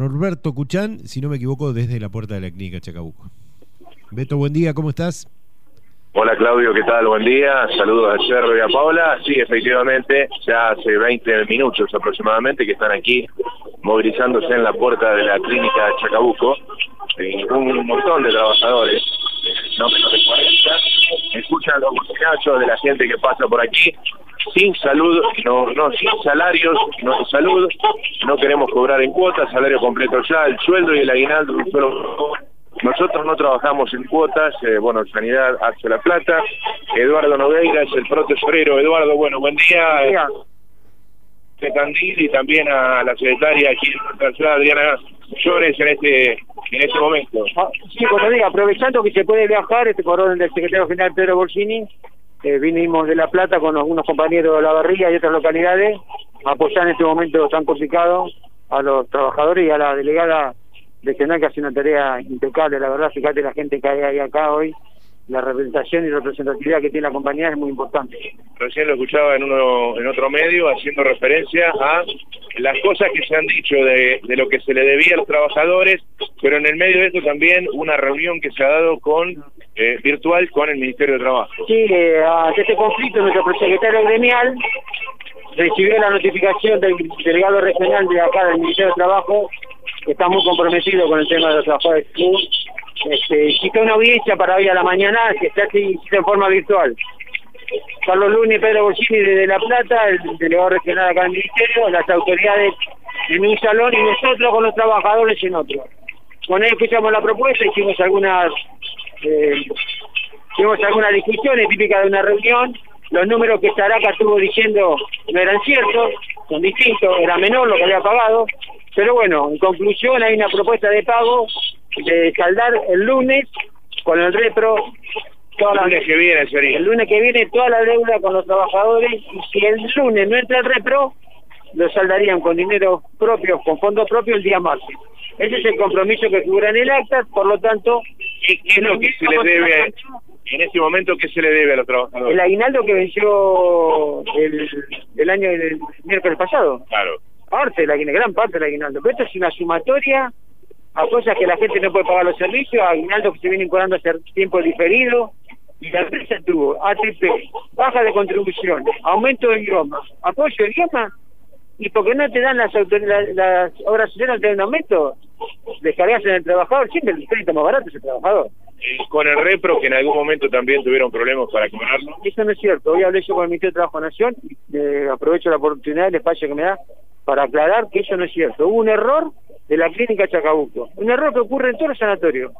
Norberto Cuchán, si no me equivoco, desde la puerta de la clínica Chacabuco. Beto, buen día, ¿cómo estás? Hola Claudio, ¿qué tal? Buen día, saludos a Cerro y a Paula. Sí, efectivamente, ya hace 20 minutos aproximadamente que están aquí movilizándose en la puerta de la clínica Chacabuco. Un montón de trabajadores, no menos de 40, escuchan los bocinazos de la gente que pasa por aquí, sin salud, sin salarios, no salud, no queremos cobrar en cuotas, salario completo ya, el sueldo y el aguinaldo un solo. Nosotros no trabajamos en cuotas, Sanidad hace la plata. Eduardo Nogueira es el protesorero. Eduardo, buen día. De Tandil y también a la secretaria aquí en nuestra ciudad, Adriana Llores, en este momento. Sí, buenos días. Aprovechando que se puede viajar, por orden del secretario general Pedro Borsini, vinimos de La Plata con algunos compañeros de La Barriga y otras localidades a apoyar en este momento tan complicado a los trabajadores y a la delegada regional que hace una tarea impecable, la verdad. Fíjate la gente que hay acá hoy, la representación y representatividad que tiene la compañía es muy importante. Recién lo escuchaba en otro medio haciendo referencia a las cosas que se han dicho de lo que se le debía a los trabajadores, pero en el medio de esto también una reunión que se ha dado virtual con el Ministerio de Trabajo. Sí, ante este conflicto nuestro secretario gremial recibió la notificación del delegado regional de acá del Ministerio de Trabajo, que está muy comprometido con el tema de los trabajadores de salud. Citó una audiencia para hoy a la mañana, que está aquí en forma virtual. Carlos Luna y Pedro Borsini desde La Plata, el delegado regional acá del Ministerio, las autoridades en un salón y nosotros con los trabajadores en otro. Con él escuchamos la propuesta, hicimos algunas discusiones típicas de una reunión. Los números que Saraca estuvo diciendo no eran ciertos, son distintos, era menor lo que había pagado. Pero bueno, en conclusión hay una propuesta de pago de saldar el lunes con el repro. El lunes que viene toda la deuda con los trabajadores, y si el lunes no entra el repro, lo saldarían con dinero propio, con fondos propios el día martes. Ese es el compromiso que figura en el acta, por lo tanto... ¿Qué es lo que se le debe en este momento? ¿Qué se le debe a los trabajadores? El aguinaldo que venció el año del miércoles pasado. Claro. Gran parte del aguinaldo. Pero esto es una sumatoria a cosas que la gente no puede pagar los servicios, aguinaldo que se viene incorporando hace tiempo diferido, y la empresa tuvo ATP, baja de contribución, aumento de idioma, apoyo de idioma, y porque no te dan las obras sociales, no te dan un aumento, descargas en el trabajador, siempre el crédito más barato es el trabajador. Con el repro, que en algún momento también tuvieron problemas para cobrarlo. Eso no es cierto. Hoy hablé yo con el Ministerio de Trabajo de Nación, y aprovecho la oportunidad, el espacio que me da, para aclarar que eso no es cierto. Hubo un error de la clínica Chacabuco, un error que ocurre en todos los sanatorios.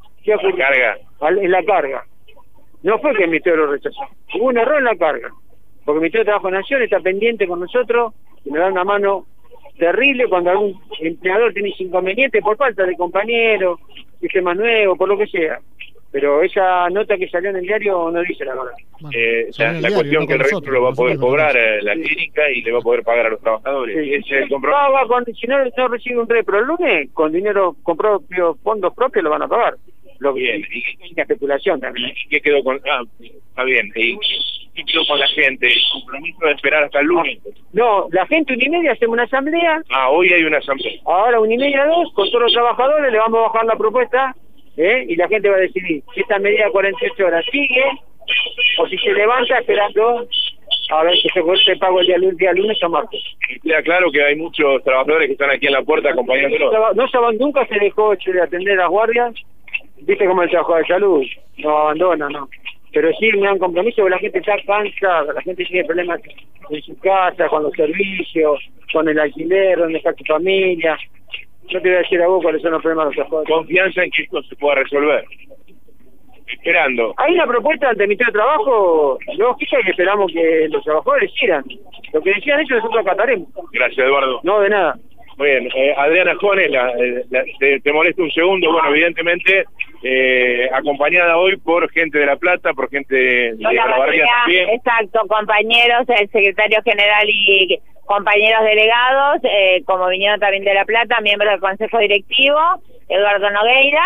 En la carga. No fue que el Ministerio lo rechazó, hubo un error en la carga, porque el Ministerio de Trabajo de Nación está pendiente con nosotros y nos da una mano terrible cuando algún empleador tiene inconveniente por falta de compañeros, sistema nuevo, por lo que sea. Pero esa nota que salió en el diario no dice la verdad. La cuestión que el resto lo va a poder cobrar la clínica y le va a poder pagar a los trabajadores. Sí. Ese es el compromiso. Si no recibe un repro el lunes, con dinero, con fondos propios lo van a pagar. Lo bien. Y una especulación también. ¿Y qué quedó con...? Está bien. ¿Y qué quedó con la gente? ¿El compromiso de esperar hasta el lunes? No, la gente 1:30 hacemos una asamblea. Hoy hay una asamblea. Ahora 1:30, 2, con todos los trabajadores le vamos a bajar la propuesta, y la gente va a decidir si esta medida de 48 horas sigue, o si se levanta esperando a ver que se pago el día lunes o martes. Queda claro que hay muchos trabajadores que están aquí en la puerta acompañándolos. Nunca se dejó de atender a las guardias, viste como el trabajo de salud, no abandona, no. Pero sí un gran compromiso, porque la gente está cansada, la gente tiene problemas en su casa, con los servicios, con el alquiler, donde está tu familia. No te voy a decir a vos cuáles son los problemas de los trabajadores. Confianza en que esto se pueda resolver. Esperando. Hay una propuesta ante el Ministerio de Trabajo lógica y esperamos que los trabajadores sigan. Lo que decían ellos nosotros acataremos. Gracias, Eduardo. No, de nada. Muy bien. Adriana Jones, te molesto un segundo. Bueno, evidentemente, acompañada hoy por gente de La Plata, por gente de La Barriga también. Exacto, compañeros, el secretario general y compañeros delegados, como vinieron también de La Plata, miembros del Consejo Directivo, Eduardo Nogueira.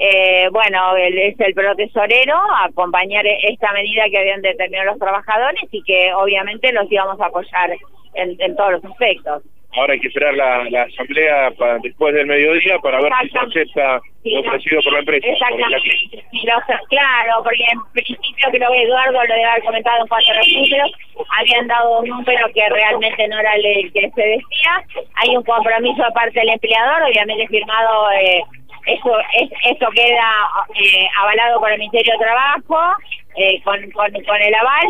Él es el protesorero a acompañar esta medida que habían determinado los trabajadores y que obviamente los íbamos a apoyar en todos los aspectos. ahora hay que esperar la asamblea después del mediodía para ver si se acepta lo ofrecido por la empresa. Exactamente. Claro, porque en principio creo que Eduardo lo debe haber comentado en cuanto a los números, habían dado un número que realmente no era el que se decía. Hay un compromiso de parte del empleador, obviamente firmado, eso queda avalado por el Ministerio de Trabajo, con el aval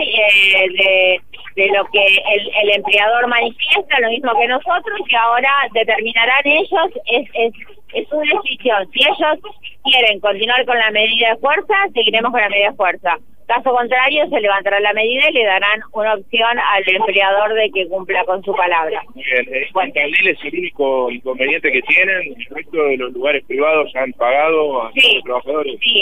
de lo que el empleador manifiesta, lo mismo que nosotros, y ahora determinarán ellos, es su decisión. Si ellos quieren continuar con la medida de fuerza, seguiremos con la medida de fuerza. Caso contrario, se levantará la medida y le darán una opción al empleador de que cumpla con su palabra. Bien, Tandil es el único inconveniente que tienen. El resto de los lugares privados han pagado a los trabajadores. Sí,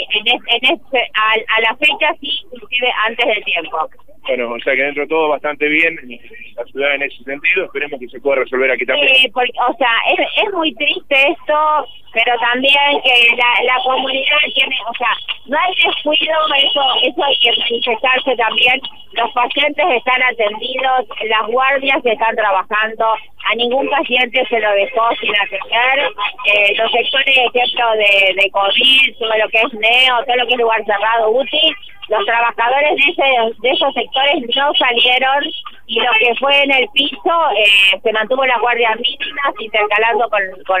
a la fecha sí, inclusive antes del tiempo. Bueno, o sea que dentro de todo bastante bien la ciudad en ese sentido. Esperemos que se pueda resolver aquí también. Porque, es muy triste esto, pero también que la comunidad tiene, no hay descuido, eso hay que manifestarse también. Los pacientes están atendidos, las guardias están trabajando, a ningún paciente se lo dejó sin atender. Los sectores, ejemplo, de COVID, todo lo que es NEO, todo lo que es lugar cerrado, UTI, los trabajadores de esos sectores no salieron, y lo que fue en el piso se mantuvo las guardias mínimas, intercalando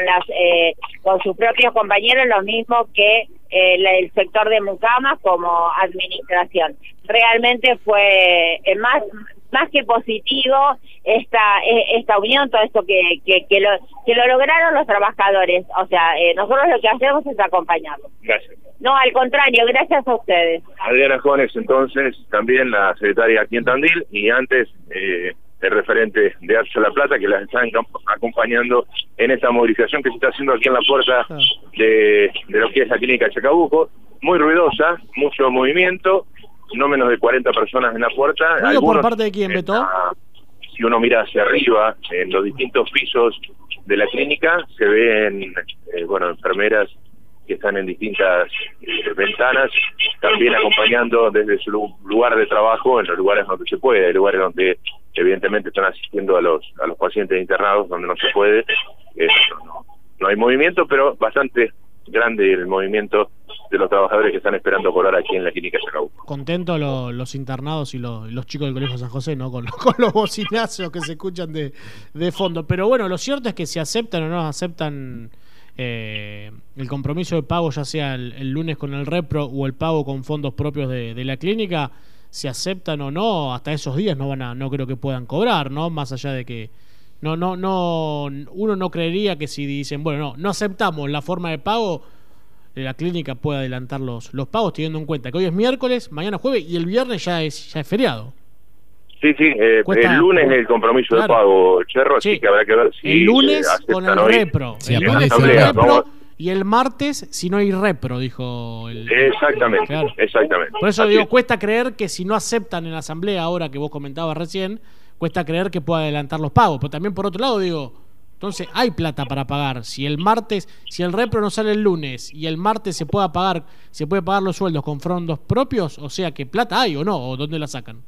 con sus propios compañeros, lo mismo que el sector de mucamas como administración. Realmente fue más que positivo esta unión, todo esto que lo lograron los trabajadores. Nosotros lo que hacemos es acompañarlos. Gracias. No, al contrario, gracias a ustedes. Adriana Jones, entonces, también la secretaria aquí en Tandil, y antes el referente de Archa La Plata, que las están acompañando en esta movilización que se está haciendo aquí en la puerta de lo que es la clínica Chacabuco. Muy ruidosa, mucho movimiento, no menos de 40 personas en la puerta. ¿Por parte de quién, Beto? Si uno mira hacia arriba, en los distintos pisos de la clínica, se ven, enfermeras que están en distintas ventanas, también acompañando desde su lugar de trabajo en los lugares donde se puede. Hay lugares donde evidentemente están asistiendo a los pacientes internados, donde no se puede. No hay movimiento, pero bastante grande el movimiento de los trabajadores que están esperando cobrar aquí en la clínica Chacabuco. Contentos los internados y los chicos del Colegio San José, ¿no? Con los bocinazos que se escuchan de fondo. Pero bueno, lo cierto es que si aceptan o no aceptan el compromiso de pago, ya sea el lunes con el Repro o el pago con fondos propios de la clínica, si aceptan o no, hasta esos días no creo que puedan cobrar, ¿no? Más allá de que uno no creería que si dicen, no aceptamos la forma de pago, la clínica puede adelantar los pagos, teniendo en cuenta que hoy es miércoles, mañana jueves y el viernes ya es feriado. Sí, el lunes el compromiso de pago, Cherro, así que habrá que ver si el lunes con el Repro, Sí, el lunes con el Repro, y el martes si no hay Repro, dijo el... Exactamente, claro. Exactamente. Por eso digo, cuesta creer que si no aceptan en la asamblea, ahora que vos comentabas recién, cuesta creer que pueda adelantar los pagos, pero también por otro lado digo, entonces hay plata para pagar. Si el Repro no sale el lunes y el martes se puede pagar los sueldos con fondos propios, o sea que plata hay o no, o dónde la sacan.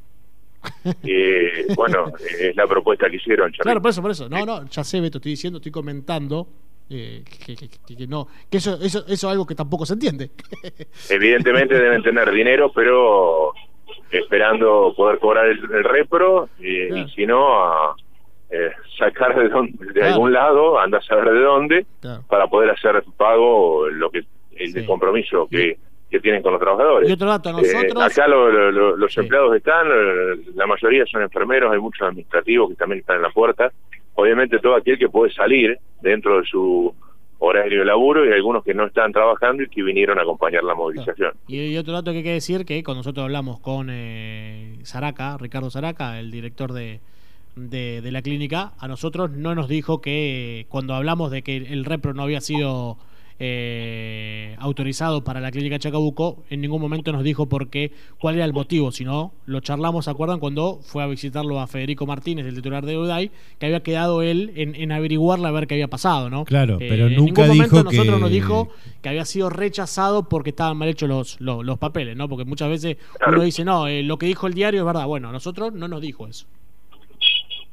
Es la propuesta que hicieron, Charly. Claro, por eso. No, ya sé, Beto, estoy comentando que eso es algo que tampoco se entiende. Evidentemente deben tener dinero, pero esperando poder cobrar el Repro, y si no, sacar de algún lado, anda a saber de dónde, para poder hacer pago el compromiso que tienen con los trabajadores. Y otro dato, nosotros... acá los empleados están, la mayoría son enfermeros, hay muchos administrativos que también están en la puerta. Obviamente todo aquel que puede salir dentro de su horario de laburo, y algunos que no están trabajando y que vinieron a acompañar la movilización. Y otro dato que hay que decir, que cuando nosotros hablamos con Ricardo Zaraca, el director de la clínica, a nosotros no nos dijo que cuando hablamos de que el Repro no había sido autorizado para la clínica Chacabuco, en ningún momento nos dijo cuál era el motivo, sino lo charlamos, ¿se acuerdan? Cuando fue a visitarlo a Federico Martínez, el titular de UDAI, que había quedado él en averiguarle a ver qué había pasado, ¿no? Claro, pero en nunca ningún momento dijo nosotros nos dijo que había sido rechazado porque estaban mal hechos los papeles, ¿no? Porque muchas veces uno dice, lo que dijo el diario es verdad. Bueno, a nosotros no nos dijo eso.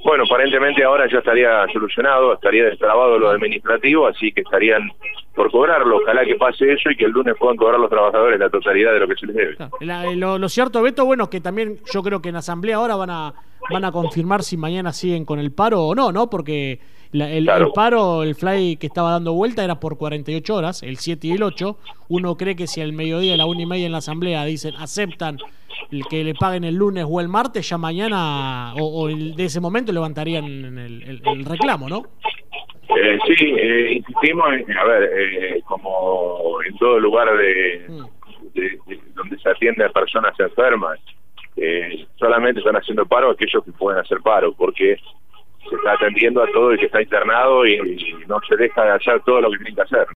Bueno, aparentemente ahora ya estaría solucionado, estaría destrabado lo administrativo, así que estarían por cobrarlo. Ojalá que pase eso y que el lunes puedan cobrar los trabajadores la totalidad de lo que se les debe. Lo cierto, Beto, bueno, que también yo creo que en asamblea ahora van a confirmar si mañana siguen con el paro o no, ¿no? Porque el paro, el fly que estaba dando vuelta era por 48 horas, el 7 y el 8. Uno cree que si al mediodía, a la 1:30 en la asamblea dicen, aceptan el que le paguen el lunes o el martes, ya mañana de ese momento levantarían el reclamo, ¿no? Sí, insistimos en, a ver, como en todo lugar donde se atiende a personas enfermas, solamente están haciendo paro aquellos que pueden hacer paro, porque se está atendiendo a todo el que está internado y no se deja de hacer todo lo que tienen que hacer.